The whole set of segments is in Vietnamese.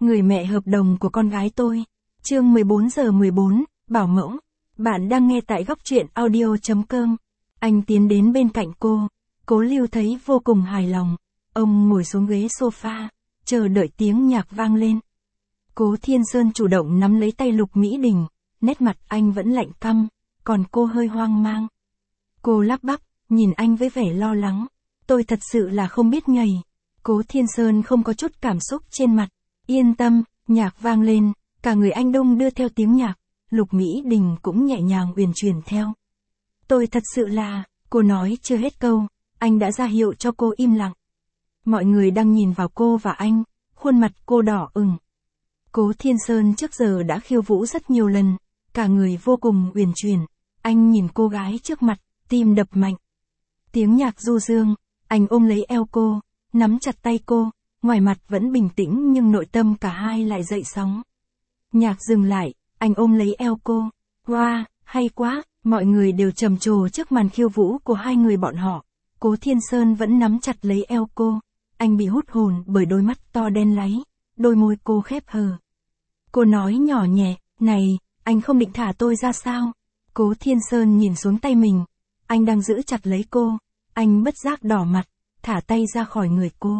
Người mẹ hợp đồng của con gái tôi. Chương 14:14, Bảo mẫu. Bạn đang nghe tại góc truyện audio.com. Anh tiến đến bên cạnh cô. Cố Lưu thấy vô cùng hài lòng. Ông ngồi xuống ghế sofa, chờ đợi tiếng nhạc vang lên. Cố Thiên Sơn chủ động nắm lấy tay Lục Mỹ Đình, nét mặt anh vẫn lạnh căm, còn cô hơi hoang mang. Cô lắp bắp, nhìn anh với vẻ lo lắng. Tôi thật sự là không biết nhảy. Cố Thiên Sơn không có chút cảm xúc trên mặt. Yên tâm, nhạc vang lên, cả người anh đung đưa theo tiếng nhạc, Lục Mỹ Đình cũng nhẹ nhàng uyển chuyển theo. Tôi thật sự là, cô nói chưa hết câu, anh đã ra hiệu cho cô im lặng. Mọi người đang nhìn vào cô và anh, khuôn mặt cô đỏ ửng. Cố Thiên Sơn trước giờ đã khiêu vũ rất nhiều lần, cả người vô cùng uyển chuyển, anh nhìn cô gái trước mặt, tim đập mạnh. Tiếng nhạc du dương, anh ôm lấy eo cô, nắm chặt tay cô, ngoài mặt vẫn bình tĩnh nhưng nội tâm cả hai lại dậy sóng. Nhạc dừng lại, anh ôm lấy eo cô. Wow, hay quá, mọi người đều trầm trồ trước màn khiêu vũ của hai người bọn họ. Cố Thiên Sơn vẫn nắm chặt lấy eo cô. Anh bị hút hồn bởi đôi mắt to đen láy, đôi môi cô khép hờ. Cô nói nhỏ nhẹ, này, anh không định thả tôi ra sao? Cố Thiên Sơn nhìn xuống tay mình. Anh đang giữ chặt lấy cô. Anh bất giác đỏ mặt, thả tay ra khỏi người cô.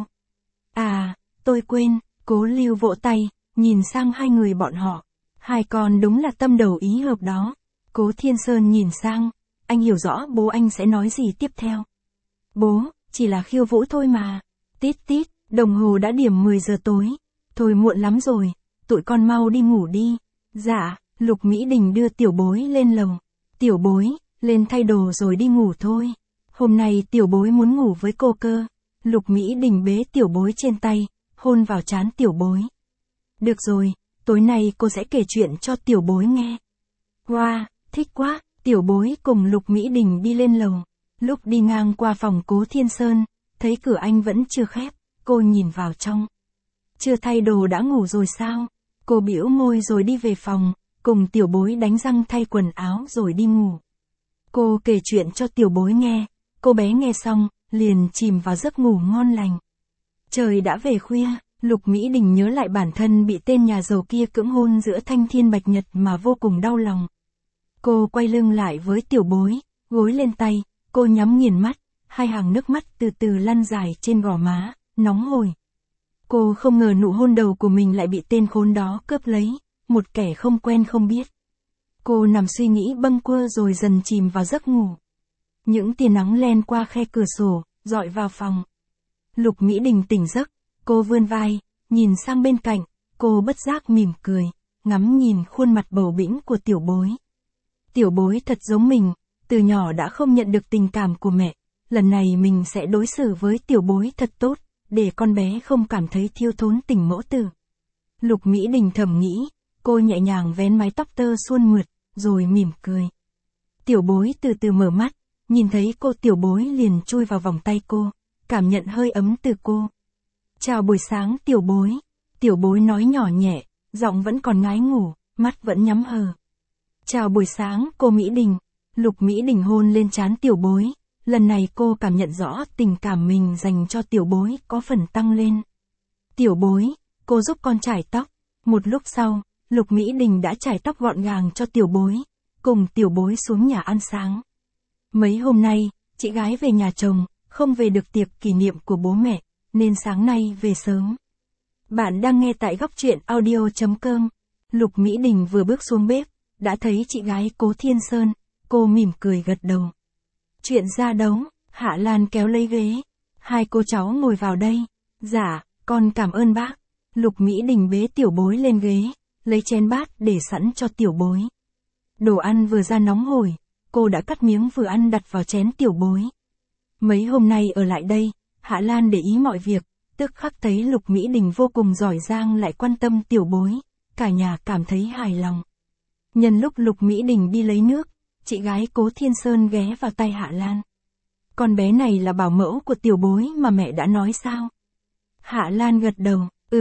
À, tôi quên, Cố Lưu vỗ tay, nhìn sang hai người bọn họ. Hai con đúng là tâm đầu ý hợp đó. Cố Thiên Sơn nhìn sang, anh hiểu rõ bố anh sẽ nói gì tiếp theo. Bố, chỉ là khiêu vũ thôi mà. Tít tít, đồng hồ đã điểm 10 giờ tối. Thôi muộn lắm rồi, tụi con mau đi ngủ đi. Dạ, Lục Mỹ Đình đưa tiểu bối lên lầu. Tiểu bối, lên thay đồ rồi đi ngủ thôi. Hôm nay tiểu bối muốn ngủ với cô cơ. Lục Mỹ Đình bế tiểu bối trên tay, hôn vào trán tiểu bối. Được rồi, tối nay cô sẽ kể chuyện cho tiểu bối nghe. Wow, thích quá, tiểu bối cùng Lục Mỹ Đình đi lên lầu. Lúc đi ngang qua phòng Cố Thiên Sơn, thấy cửa anh vẫn chưa khép, cô nhìn vào trong. Chưa thay đồ đã ngủ rồi sao? Cô bĩu môi rồi đi về phòng, cùng tiểu bối đánh răng thay quần áo rồi đi ngủ. Cô kể chuyện cho tiểu bối nghe, cô bé nghe xong, liền chìm vào giấc ngủ ngon lành. Trời đã về khuya, Lục Mỹ Đình nhớ lại bản thân bị tên nhà giàu kia cưỡng hôn giữa thanh thiên bạch nhật mà vô cùng đau lòng. Cô quay lưng lại với tiểu bối, gối lên tay, cô nhắm nghiền mắt, hai hàng nước mắt từ từ lăn dài trên gò má, nóng hổi. Cô không ngờ nụ hôn đầu của mình lại bị tên khốn đó cướp lấy, một kẻ không quen không biết. Cô nằm suy nghĩ bâng quơ rồi dần chìm vào giấc ngủ. Những tia nắng len qua khe cửa sổ, dọi vào phòng. Lục Mỹ Đình tỉnh giấc, cô vươn vai, nhìn sang bên cạnh, cô bất giác mỉm cười, ngắm nhìn khuôn mặt bầu bĩnh của tiểu bối. Tiểu bối thật giống mình, từ nhỏ đã không nhận được tình cảm của mẹ, lần này mình sẽ đối xử với tiểu bối thật tốt, để con bé không cảm thấy thiếu thốn tình mẫu tử. Lục Mỹ Đình thầm nghĩ, cô nhẹ nhàng vén mái tóc tơ suôn mượt, rồi mỉm cười. Tiểu bối từ từ mở mắt, nhìn thấy cô tiểu bối liền chui vào vòng tay cô, cảm nhận hơi ấm từ cô. Chào buổi sáng tiểu bối nói nhỏ nhẹ, giọng vẫn còn ngái ngủ, mắt vẫn nhắm hờ. Chào buổi sáng cô Mỹ Đình, Lục Mỹ Đình hôn lên trán tiểu bối, lần này cô cảm nhận rõ tình cảm mình dành cho tiểu bối có phần tăng lên. Tiểu bối, cô giúp con chải tóc, một lúc sau, Lục Mỹ Đình đã chải tóc gọn gàng cho tiểu bối, cùng tiểu bối xuống nhà ăn sáng. Mấy hôm nay, chị gái về nhà chồng, không về được tiệc kỷ niệm của bố mẹ, nên sáng nay về sớm. Bạn đang nghe tại góc truyện audio.com. Lục Mỹ Đình vừa bước xuống bếp, đã thấy chị gái Cố Thiên Sơn, cô mỉm cười gật đầu. Chuyện ra đấu, Hạ Lan kéo lấy ghế. Hai cô cháu ngồi vào đây. Dạ, con cảm ơn bác. Lục Mỹ Đình bế tiểu bối lên ghế, lấy chén bát để sẵn cho tiểu bối. Đồ ăn vừa ra nóng hổi, cô đã cắt miếng vừa ăn đặt vào chén tiểu bối. Mấy hôm nay ở lại đây, Hạ Lan để ý mọi việc, tức khắc thấy Lục Mỹ Đình vô cùng giỏi giang lại quan tâm tiểu bối, cả nhà cảm thấy hài lòng. Nhân lúc Lục Mỹ Đình đi lấy nước, chị gái Cố Thiên Sơn ghé vào tay Hạ Lan. Con bé này là bảo mẫu của tiểu bối mà mẹ đã nói sao? Hạ Lan gật đầu,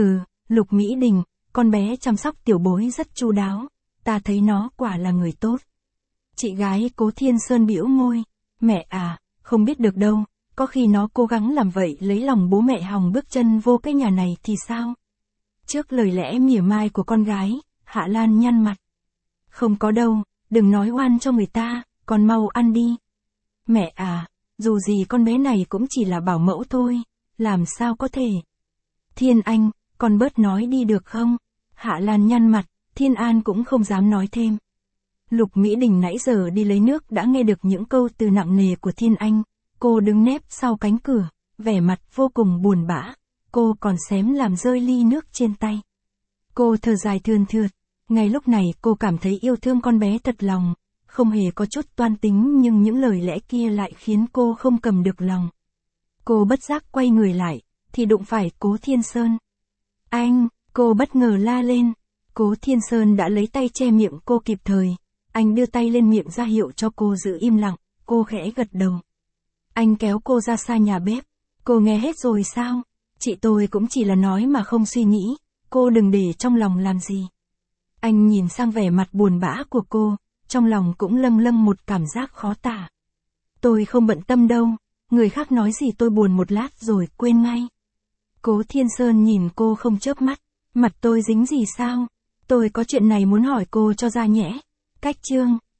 Lục Mỹ Đình, con bé chăm sóc tiểu bối rất chu đáo, ta thấy nó quả là người tốt. Chị gái Cố Thiên Sơn bĩu môi, mẹ à, không biết được đâu, có khi nó cố gắng làm vậy lấy lòng bố mẹ hòng bước chân vô cái nhà này thì sao? Trước lời lẽ mỉa mai của con gái, Hạ Lan nhăn mặt. Không có đâu, đừng nói oan cho người ta, con mau ăn đi. Mẹ à, dù gì con bé này cũng chỉ là bảo mẫu thôi, làm sao có thể. Thiên Anh, con bớt nói đi được không? Hạ Lan nhăn mặt, Thiên An cũng không dám nói thêm. Lục Mỹ Đình nãy giờ đi lấy nước đã nghe được những câu từ nặng nề của Thiên Anh, cô đứng nép sau cánh cửa, vẻ mặt vô cùng buồn bã, cô còn xém làm rơi ly nước trên tay. Cô thở dài thườn thượt, ngay lúc này cô cảm thấy yêu thương con bé thật lòng, không hề có chút toan tính nhưng những lời lẽ kia lại khiến cô không cầm được lòng. Cô bất giác quay người lại, thì đụng phải Cố Thiên Sơn. Anh, cô bất ngờ la lên, Cố Thiên Sơn đã lấy tay che miệng cô kịp thời, anh đưa tay lên miệng ra hiệu cho cô giữ im lặng, cô khẽ gật đầu. Anh kéo cô ra xa nhà bếp, cô nghe hết rồi sao? Chị tôi cũng chỉ là nói mà không suy nghĩ, cô đừng để trong lòng làm gì. Anh nhìn sang vẻ mặt buồn bã của cô, trong lòng cũng lâng lâng một cảm giác khó tả. Tôi không bận tâm đâu, người khác nói gì tôi buồn một lát rồi quên ngay. Cố Thiên Sơn nhìn cô không chớp mắt, mặt tôi dính gì sao? Tôi có chuyện này muốn hỏi cô cho ra nhẽ. Cách chương